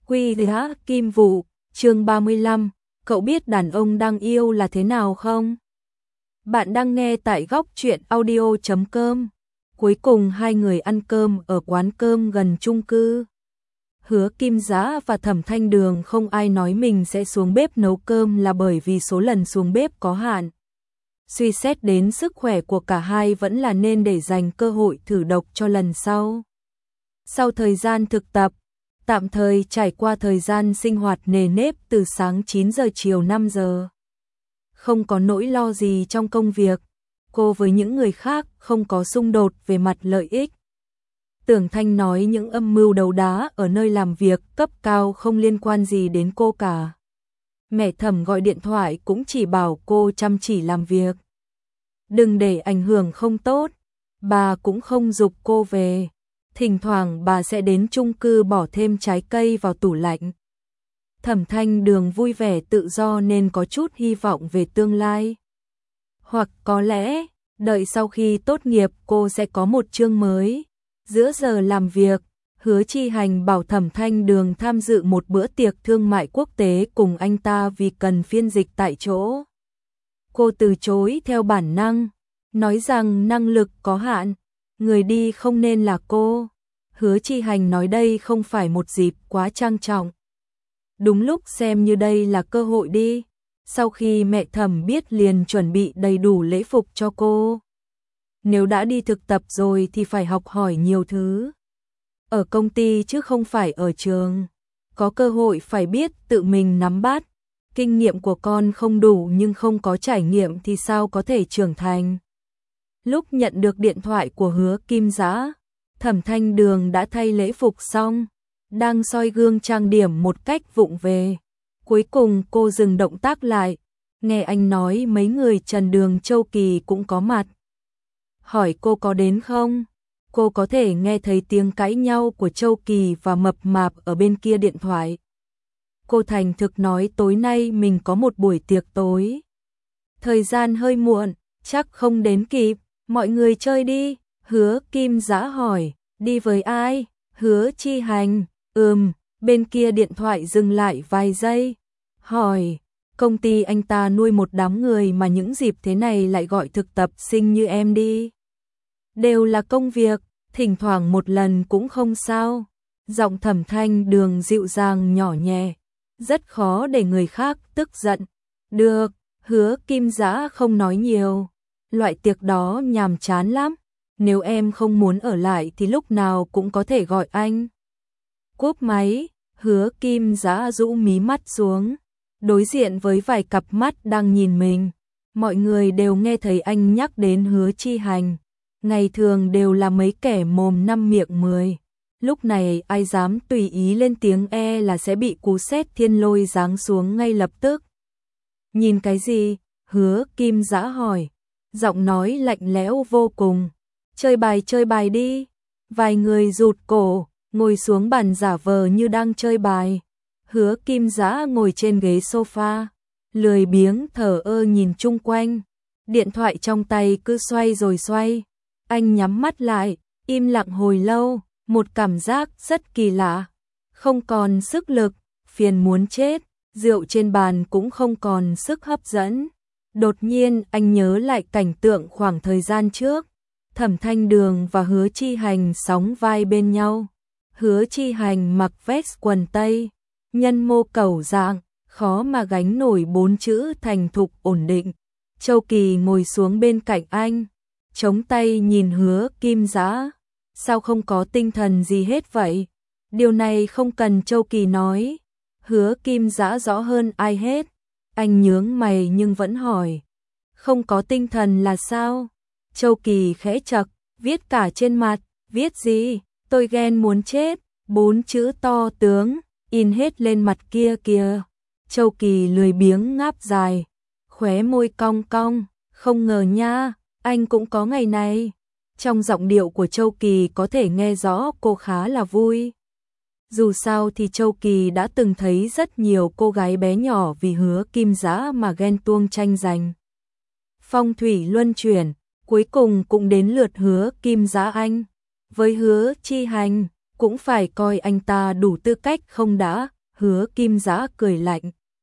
Quy Giá Kim Vụ, chương 35, cậu biết đàn ông đang yêu là thế nào không? Bạn đang nghe tại góc truyện audio.com. Cuối cùng hai người ăn cơm ở quán cơm gần chung cư. Hứa Kim Giá và Thẩm Thanh Đường không ai nói mình sẽ xuống bếp nấu cơm là bởi vì số lần xuống bếp có hạn. Suy xét đến sức khỏe của cả hai vẫn là nên để dành cơ hội thử độc cho lần sau. Sau thời gian thực tập, tạm thời trải qua thời gian sinh hoạt nề nếp từ sáng 9 giờ chiều 5 giờ. Không có nỗi lo gì trong công việc, cô với những người khác không có xung đột về mặt lợi ích. Tưởng Thanh nói những âm mưu đấu đá ở nơi làm việc cấp cao không liên quan gì đến cô cả. Mẹ Thẩm gọi điện thoại cũng chỉ bảo cô chăm chỉ làm việc. Đừng để ảnh hưởng không tốt, bà cũng không giục cô về. Thỉnh thoảng bà sẽ đến chung cư bỏ thêm trái cây vào tủ lạnh. Thẩm Thanh Đường vui vẻ tự do nên có chút hy vọng về tương lai. Hoặc có lẽ, đợi sau khi tốt nghiệp cô sẽ có một chương mới. Giữa giờ làm việc, Hứa Chi Hành bảo Thẩm Thanh Đường tham dự một bữa tiệc thương mại quốc tế cùng anh ta vì cần phiên dịch tại chỗ. Cô từ chối theo bản năng, nói rằng năng lực có hạn, người đi không nên là cô. Hứa Chi Hành nói đây không phải một dịp quá trang trọng. Đúng lúc xem như đây là cơ hội đi. Sau khi mẹ Thẩm biết liền chuẩn bị đầy đủ lễ phục cho cô. Nếu đã đi thực tập rồi thì phải học hỏi nhiều thứ. Ở công ty chứ không phải ở trường. Có cơ hội phải biết tự mình nắm bắt. Kinh nghiệm của con không đủ nhưng không có trải nghiệm thì sao có thể trưởng thành. Lúc nhận được điện thoại của Hứa Kim Giá, Thẩm Thanh Đường đã thay lễ phục xong, đang soi gương trang điểm một cách vụng về. Cuối cùng cô dừng động tác lại, nghe anh nói mấy người Trần Đường Châu Kỳ cũng có mặt. Hỏi cô có đến không? Cô có thể nghe thấy tiếng cãi nhau của Châu Kỳ và Mập Mạp ở bên kia điện thoại. Cô thành thực nói tối nay mình có một buổi tiệc tối. Thời gian hơi muộn, chắc không đến kịp, mọi người chơi đi. Hứa Kim Giá hỏi, đi với ai? Hứa Chi Hành, bên kia điện thoại dừng lại vài giây. Hỏi, công ty anh ta nuôi một đám người mà những dịp thế này lại gọi thực tập sinh như em đi. Đều là công việc, thỉnh thoảng một lần cũng không sao. Giọng Thẩm Thanh Đường dịu dàng nhỏ nhẹ, rất khó để người khác tức giận. Được, Hứa Kim Giá không nói nhiều. Loại tiệc đó nhàm chán lắm. Nếu em không muốn ở lại thì lúc nào cũng có thể gọi anh. Cúp máy, Hứa Kim Giá rũ mí mắt xuống, đối diện với vài cặp mắt đang nhìn mình. Mọi người đều nghe thấy anh nhắc đến Hứa Chi Hành. Ngày thường đều là mấy kẻ mồm năm miệng 10. Lúc này ai dám tùy ý lên tiếng là sẽ bị cú sét thiên lôi giáng xuống ngay lập tức. Nhìn cái gì? Hứa Kim Giá hỏi. Giọng nói lạnh lẽo vô cùng. Chơi bài đi. Vài người rụt cổ, ngồi xuống bàn giả vờ như đang chơi bài. Hứa Kim Giá ngồi trên ghế sofa, lười biếng thờ ơ nhìn chung quanh. Điện thoại trong tay cứ xoay rồi xoay. Anh nhắm mắt lại, im lặng hồi lâu, một cảm giác rất kỳ lạ. Không còn sức lực, phiền muốn chết, rượu trên bàn cũng không còn sức hấp dẫn. Đột nhiên anh nhớ lại cảnh tượng khoảng thời gian trước. Thẩm Thanh Đường và Hứa Chi Hành sóng vai bên nhau. Hứa Chi Hành mặc vest quần tây, nhân mô cầu dạng, khó mà gánh nổi 4 chữ thành thục ổn định. Châu Kỳ ngồi xuống bên cạnh anh, chống tay nhìn Hứa Kim Giá. Sao không có tinh thần gì hết vậy? Điều này không cần Châu Kỳ nói. Hứa Kim Giá rõ hơn ai hết. Anh nhướng mày nhưng vẫn hỏi. Không có tinh thần là sao? Châu Kỳ khẽ chậc, viết cả trên mặt. Viết gì? Tôi ghen muốn chết. 4 chữ to tướng, in hết lên mặt kia kìa. Châu Kỳ lười biếng ngáp dài, khóe môi cong cong. Không ngờ nha, anh cũng có ngày này. Trong giọng điệu của Châu Kỳ có thể nghe rõ cô khá là vui. Dù sao thì Châu Kỳ đã từng thấy rất nhiều cô gái bé nhỏ vì Hứa Kim Giá mà ghen tuông tranh giành. Phong thủy luân chuyển, cuối cùng cũng đến lượt Hứa Kim Giá anh. Với Hứa Chi Hành, cũng phải coi anh ta đủ tư cách không đã. Hứa Kim Dã cười lạnh.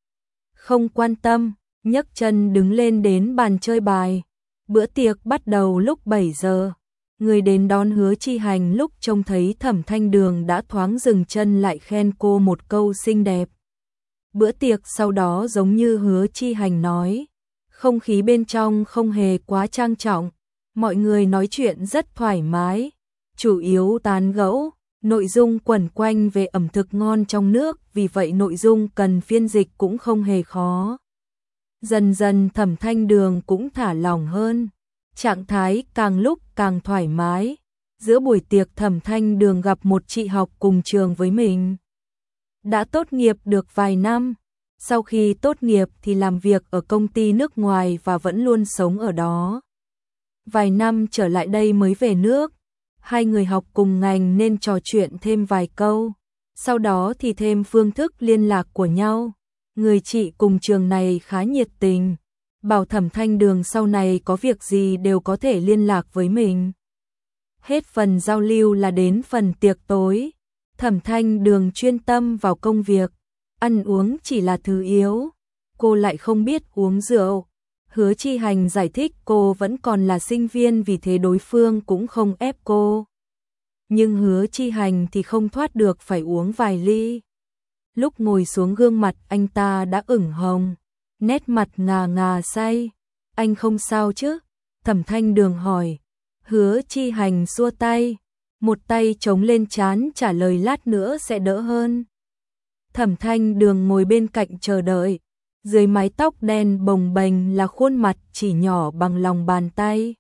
Không quan tâm, nhấc chân đứng lên đến bàn chơi bài. Bữa tiệc bắt đầu lúc 7 giờ. Người đến đón Hứa Chi Hành lúc trông thấy Thẩm Thanh Đường đã thoáng dừng chân lại khen cô một câu xinh đẹp. Bữa tiệc sau đó giống như Hứa Chi Hành nói, không khí bên trong không hề quá trang trọng, mọi người nói chuyện rất thoải mái, chủ yếu tán gẫu, nội dung quẩn quanh về ẩm thực ngon trong nước, vì vậy nội dung cần phiên dịch cũng không hề khó. Dần dần Thẩm Thanh Đường cũng thả lỏng hơn, trạng thái càng lúc càng thoải mái. Giữa buổi tiệc Thẩm Thanh Đường gặp một chị học cùng trường với mình. Đã tốt nghiệp được vài năm, sau khi tốt nghiệp thì làm việc ở công ty nước ngoài và vẫn luôn sống ở đó. Vài năm trở lại đây mới về nước, hai người học cùng ngành nên trò chuyện thêm vài câu, sau đó thì thêm phương thức liên lạc của nhau. Người chị cùng trường này khá nhiệt tình, bảo Thẩm Thanh Đường sau này có việc gì đều có thể liên lạc với mình. Hết phần giao lưu là đến phần tiệc tối. Thẩm Thanh Đường chuyên tâm vào công việc, ăn uống chỉ là thứ yếu, cô lại không biết uống rượu. Hứa Chi Hành giải thích cô vẫn còn là sinh viên, vì thế đối phương cũng không ép cô. Nhưng Hứa Chi Hành thì không thoát được phải uống vài ly. Lúc ngồi xuống gương mặt anh ta đã ửng hồng, nét mặt ngà ngà say. Anh không sao chứ? Thẩm Thanh Đường hỏi. Hứa Chi Hành xua tay, một tay chống lên trán trả lời lát nữa sẽ đỡ hơn. Thẩm Thanh Đường ngồi bên cạnh chờ đợi, dưới mái tóc đen bồng bềnh là khuôn mặt chỉ nhỏ bằng lòng bàn tay.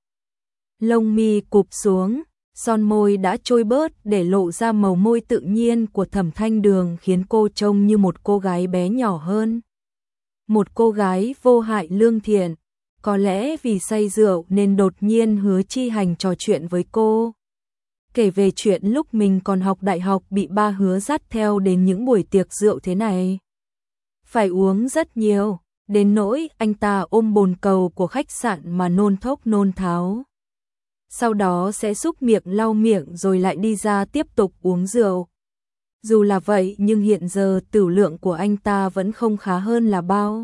Lông mi cụp xuống, son môi đã trôi bớt để lộ ra màu môi tự nhiên của Thẩm Thanh Đường, khiến cô trông như một cô gái bé nhỏ hơn. Một cô gái vô hại lương thiện. Có lẽ vì say rượu nên đột nhiên Hứa Chi Hành trò chuyện với cô. Kể về chuyện lúc mình còn học đại học bị ba Hứa dắt theo đến những buổi tiệc rượu thế này. Phải uống rất nhiều, đến nỗi anh ta ôm bồn cầu của khách sạn mà nôn thốc nôn tháo. Sau đó sẽ xúc miệng lau miệng rồi lại đi ra tiếp tục uống rượu. Dù là vậy nhưng hiện giờ tửu lượng của anh ta vẫn không khá hơn là bao.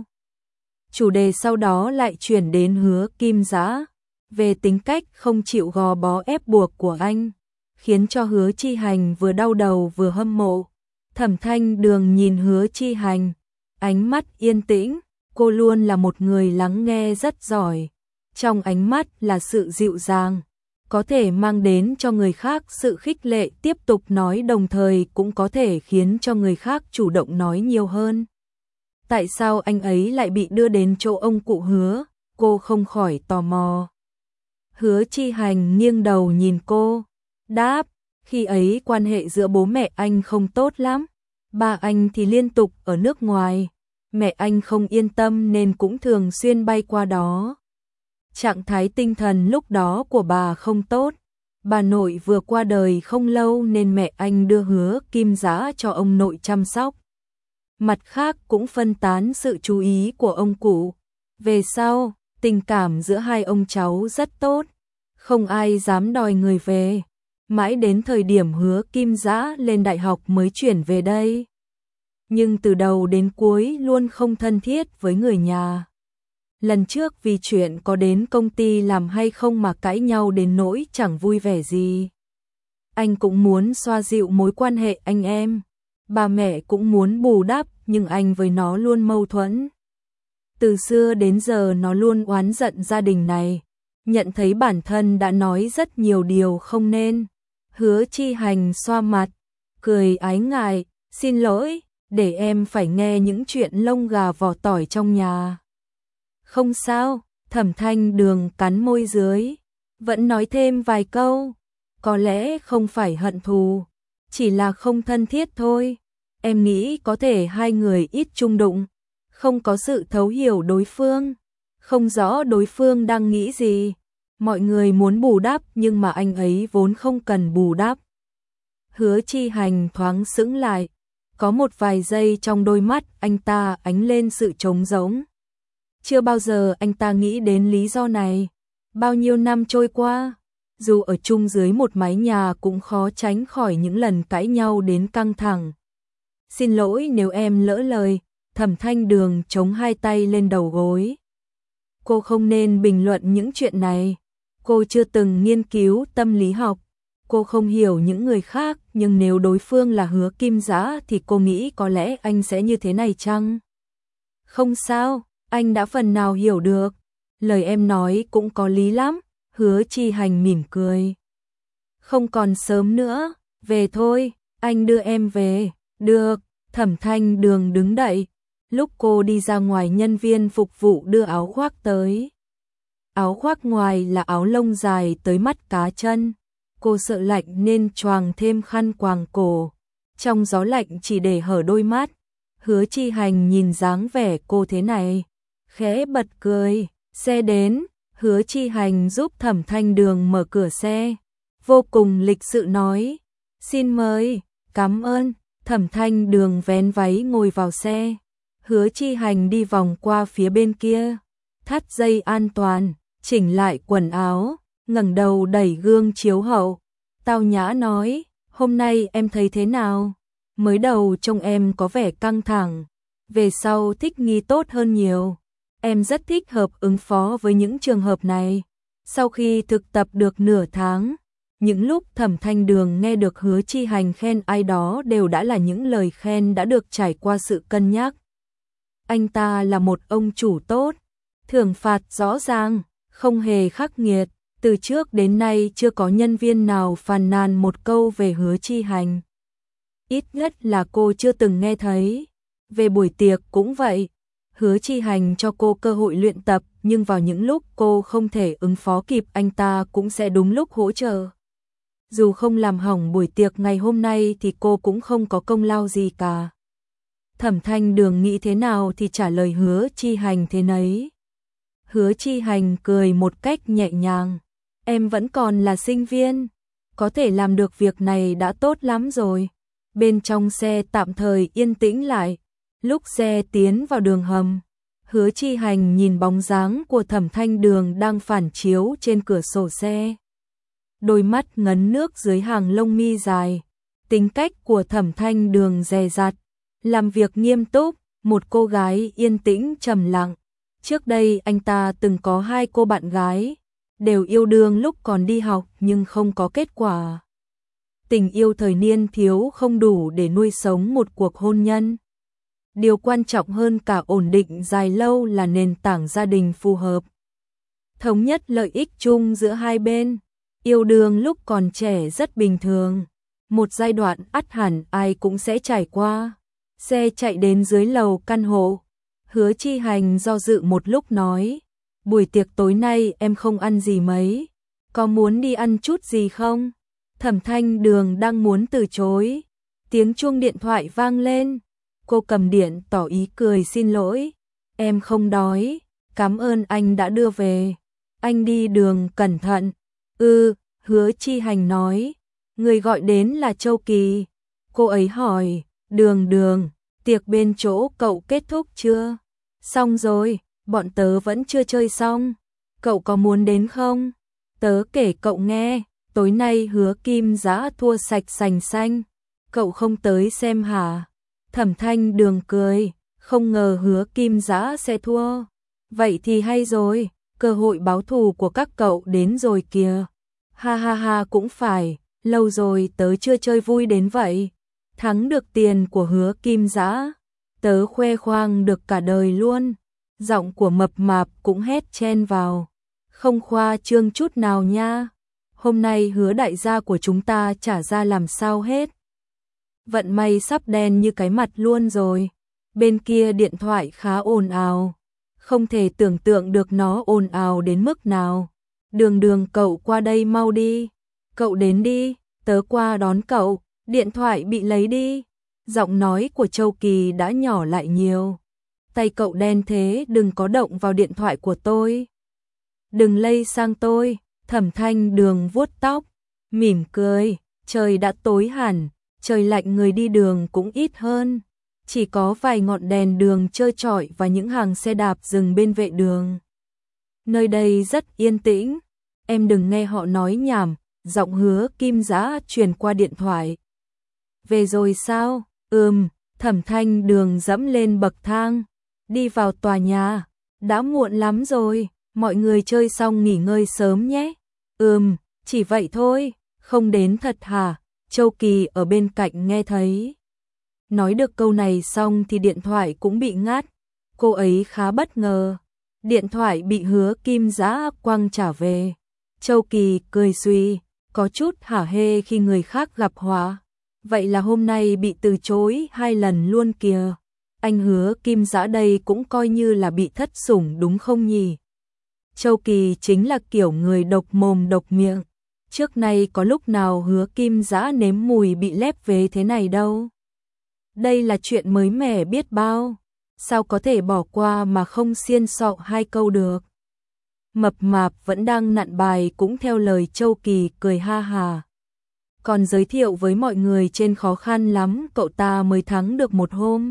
Chủ đề sau đó lại chuyển đến Hứa Kim Dã, về tính cách không chịu gò bó ép buộc của anh, khiến cho Hứa Chi Hành vừa đau đầu vừa hâm mộ. Thẩm Thanh Đường nhìn Hứa Chi Hành, ánh mắt yên tĩnh, cô luôn là một người lắng nghe rất giỏi. Trong ánh mắt là sự dịu dàng, có thể mang đến cho người khác sự khích lệ tiếp tục nói, đồng thời cũng có thể khiến cho người khác chủ động nói nhiều hơn. Tại sao anh ấy lại bị đưa đến chỗ ông cụ Hứa? Cô không khỏi tò mò. Hứa Chi Hành nghiêng đầu nhìn cô, đáp, khi ấy quan hệ giữa bố mẹ anh không tốt lắm. Ba anh thì liên tục ở nước ngoài, mẹ anh không yên tâm nên cũng thường xuyên bay qua đó. Trạng thái tinh thần lúc đó của bà không tốt. Bà nội vừa qua đời không lâu nên mẹ anh đưa Hứa Kim Dã cho ông nội chăm sóc. Mặt khác cũng phân tán sự chú ý của ông cụ. Về sau, tình cảm giữa hai ông cháu rất tốt, không ai dám đòi người về. Mãi đến thời điểm Hứa Kim Dã lên đại học mới chuyển về đây. Nhưng từ đầu đến cuối luôn không thân thiết với người nhà. Lần trước vì chuyện có đến công ty làm hay không mà cãi nhau đến nỗi chẳng vui vẻ gì. Anh cũng muốn xoa dịu mối quan hệ anh em. Bà mẹ cũng muốn bù đắp, nhưng anh với nó luôn mâu thuẫn. Từ xưa đến giờ nó luôn oán giận gia đình này, nhận thấy bản thân đã nói rất nhiều điều không nên. Hứa Chi Hành xoa mặt, cười ái ngại, xin lỗi, để em phải nghe những chuyện lông gà vỏ tỏi trong nhà. Không sao, Thẩm Thanh Đường cắn môi dưới, vẫn nói thêm vài câu, có lẽ không phải hận thù, chỉ là không thân thiết thôi. Em nghĩ có thể hai người ít chung đụng, không có sự thấu hiểu đối phương, không rõ đối phương đang nghĩ gì. Mọi người muốn bù đắp nhưng mà anh ấy vốn không cần bù đắp. Hứa Chi Hành thoáng sững lại, có một vài giây trong đôi mắt anh ta ánh lên sự trống rỗng. Chưa bao giờ anh ta nghĩ đến lý do này. Bao nhiêu năm trôi qua, dù ở chung dưới một mái nhà cũng khó tránh khỏi những lần cãi nhau đến căng thẳng. Xin lỗi nếu em lỡ lời. Thẩm Thanh Đường chống hai tay lên đầu gối. Cô không nên bình luận những chuyện này. Cô chưa từng nghiên cứu tâm lý học. Cô không hiểu những người khác, nhưng nếu đối phương là Hứa Kim Dã thì cô nghĩ có lẽ anh sẽ như thế này chăng? Không sao, anh đã phần nào hiểu được. Lời em nói cũng có lý lắm. Hứa Chi Hành mỉm cười. Không còn sớm nữa, về thôi, anh đưa em về. Được, Thẩm Thanh Đường đứng dậy. Lúc cô đi ra ngoài, nhân viên phục vụ đưa áo khoác tới. Áo khoác ngoài là áo lông dài tới mắt cá chân. Cô sợ lạnh nên choàng thêm khăn quàng cổ. Trong gió lạnh chỉ để hở đôi mắt. Hứa Chi Hành nhìn dáng vẻ cô thế này, khẽ bật cười. Xe đến, Hứa Chi Hành giúp Thẩm Thanh Đường mở cửa xe. Vô cùng lịch sự nói, xin mời, cảm ơn. Thẩm Thanh Đường vén váy ngồi vào xe. Hứa Chi Hành đi vòng qua phía bên kia, thắt dây an toàn, chỉnh lại quần áo, ngẩng đầu đẩy gương chiếu hậu. Tao nhã nói, hôm nay em thấy thế nào? Mới đầu trông em có vẻ căng thẳng, về sau thích nghi tốt hơn nhiều. Em rất thích hợp ứng phó với những trường hợp này. Sau khi thực tập được nửa tháng, những lúc Thẩm Thanh Đường nghe được Hứa Chi Hành khen ai đó đều đã là những lời khen đã được trải qua sự cân nhắc. Anh ta là một ông chủ tốt, thưởng phạt rõ ràng, không hề khắc nghiệt. Từ trước đến nay chưa có nhân viên nào phàn nàn một câu về Hứa Chi Hành. Ít nhất là cô chưa từng nghe thấy. Về buổi tiệc cũng vậy. Hứa Chi Hành cho cô cơ hội luyện tập, nhưng vào những lúc cô không thể ứng phó kịp, anh ta cũng sẽ đúng lúc hỗ trợ. Dù không làm hỏng buổi tiệc ngày hôm nay thì cô cũng không có công lao gì cả. Thẩm Thanh Đường nghĩ thế nào thì trả lời Hứa Chi Hành thế nấy. Hứa Chi Hành cười một cách nhẹ nhàng. Em vẫn còn là sinh viên, có thể làm được việc này đã tốt lắm rồi. Bên trong xe tạm thời yên tĩnh lại. Lúc xe tiến vào đường hầm, Hứa Chi Hành nhìn bóng dáng của Thẩm Thanh Đường đang phản chiếu trên cửa sổ xe. Đôi mắt ngấn nước dưới hàng lông mi dài. Tính cách của Thẩm Thanh Đường dè dặt, làm việc nghiêm túc, một cô gái yên tĩnh trầm lặng. Trước đây anh ta từng có 2 cô bạn gái, đều yêu đương lúc còn đi học nhưng không có kết quả. Tình yêu thời niên thiếu không đủ để nuôi sống một cuộc hôn nhân. Điều quan trọng hơn cả ổn định dài lâu là nền tảng gia đình phù hợp. Thống nhất lợi ích chung giữa hai bên. Yêu đương lúc còn trẻ rất bình thường. Một giai đoạn ắt hẳn ai cũng sẽ trải qua. Xe chạy đến dưới lầu căn hộ. Hứa Chi Hành do dự một lúc nói, buổi tiệc tối nay em không ăn gì mấy, có muốn đi ăn chút gì không? Thẩm Thanh Đường đang muốn từ chối, tiếng chuông điện thoại vang lên. Cô cầm điện tỏ ý cười, xin lỗi, em không đói, cảm ơn anh đã đưa về, anh đi đường cẩn thận. Hứa Chi Hành nói, người gọi đến là Châu Kỳ. Cô ấy hỏi, Đường, tiệc bên chỗ cậu kết thúc chưa? Xong rồi, bọn tớ vẫn chưa chơi xong. Cậu có muốn đến không? Tớ kể cậu nghe, tối nay Hứa Kim Dã thua sạch sành xanh. Cậu không tới xem hả? Thẩm Thanh Đường cười, không ngờ Hứa Kim Dã sẽ thua. Vậy thì hay rồi, cơ hội báo thù của các cậu đến rồi kìa. Ha ha ha, cũng phải, lâu rồi tớ chưa chơi vui đến vậy. Thắng được tiền của Hứa Kim Dã, tớ khoe khoang được cả đời luôn. Giọng của mập mạp cũng hét chen vào. Không khoa trương chút nào nha. Hôm nay Hứa đại gia của chúng ta trả ra làm sao hết. Vận may sắp đen như cái mặt luôn rồi. Bên kia điện thoại khá ồn ào. Không thể tưởng tượng được nó ồn ào đến mức nào. Đường, cậu qua đây mau đi. Cậu đến đi, tớ qua đón cậu. Điện thoại bị lấy đi. Giọng nói của Châu Kỳ đã nhỏ lại nhiều. Tay cậu đen thế, đừng có động vào điện thoại của tôi. Đừng lây sang tôi. Thẩm Thanh Đường vuốt tóc, mỉm cười. Trời đã tối hẳn, trời lạnh, người đi đường cũng ít hơn. Chỉ có vài ngọn đèn đường trơ trọi và những hàng xe đạp dừng bên vệ đường. Nơi đây rất yên tĩnh. Em đừng nghe họ nói nhảm. Giọng Hứa Kim Dã truyền qua điện thoại. Về rồi sao? Thẩm Thanh Đường dẫm lên bậc thang, đi vào tòa nhà. Đã muộn lắm rồi, mọi người chơi xong nghỉ ngơi sớm nhé. Chỉ vậy thôi, không đến thật hả? Châu Kỳ ở bên cạnh nghe thấy. Nói được câu này xong thì điện thoại cũng bị ngắt. Cô ấy khá bất ngờ. Điện thoại bị Hứa Kim Dã quăng trả về. Châu Kỳ cười suy, có chút hả hê khi người khác gặp họa. Vậy là hôm nay bị từ chối 2 lần luôn kìa. Anh Hứa Kim Dã đây cũng coi như là bị thất sủng đúng không nhỉ? Châu Kỳ chính là kiểu người độc mồm độc miệng. Trước nay có lúc nào Hứa Kim Dã nếm mùi bị lép vế thế này đâu. Đây là chuyện mới mẻ biết bao. Sao có thể bỏ qua mà không xiên xọ 2 câu được. Mập Mạp vẫn đang nặn bài cũng theo lời Châu Kỳ cười ha hà. Còn giới thiệu với mọi người trên khó khăn lắm cậu ta mới thắng được một hôm.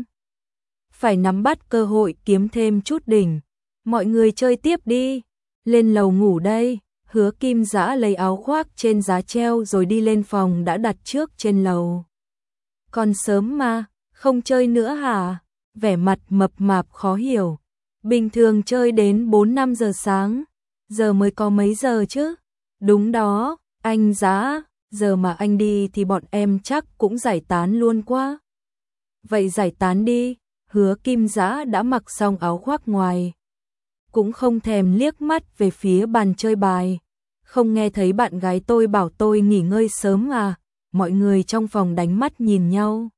Phải nắm bắt cơ hội kiếm thêm chút đỉnh. Mọi người chơi tiếp đi. Lên lầu ngủ đây. Hứa Kim Dã lấy áo khoác trên giá treo rồi đi lên phòng đã đặt trước trên lầu. Còn sớm mà, không chơi nữa hả? Vẻ mặt Mập Mạp khó hiểu. Bình thường chơi đến 4-5 giờ sáng. Giờ mới có mấy giờ chứ? Đúng đó, anh Dã, giờ mà anh đi thì bọn em chắc cũng giải tán luôn quá. Vậy giải tán đi. Hứa Kim Dã đã mặc xong áo khoác ngoài. Cũng không thèm liếc mắt về phía bàn chơi bài. Không nghe thấy bạn gái tôi bảo tôi nghỉ ngơi sớm à? Mọi người trong phòng đánh mắt nhìn nhau.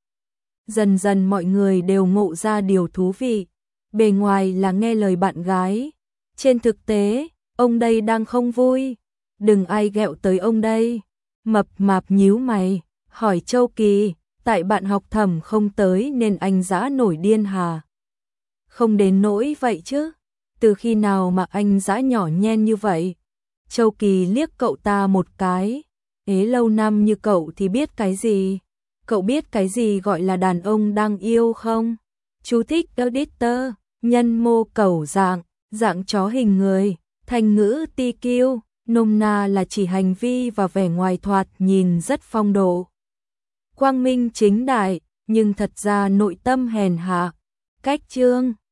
Dần dần mọi người đều ngộ ra điều thú vị. Bề ngoài là nghe lời bạn gái. Trên thực tế, ông đây đang không vui. Đừng ai ghẹo tới ông đây. Mập Mạp nhíu mày, hỏi Châu Kỳ, tại bạn học Thẩm không tới nên anh Dã nổi điên hả? Không đến nỗi vậy chứ. Từ khi nào mà anh Dã nhỏ nhen như vậy? Châu Kỳ liếc cậu ta một cái. Ế lâu năm như cậu thì biết cái gì? Cậu biết cái gì gọi là đàn ông đang yêu không? Chú thích editor, nhân mô cầu dạng, dạng chó hình người, thành ngữ TQ, nôm na là chỉ hành vi và vẻ ngoài thoạt nhìn rất phong độ. Quang minh chính đại, nhưng thật ra nội tâm hèn hạ. Cách chương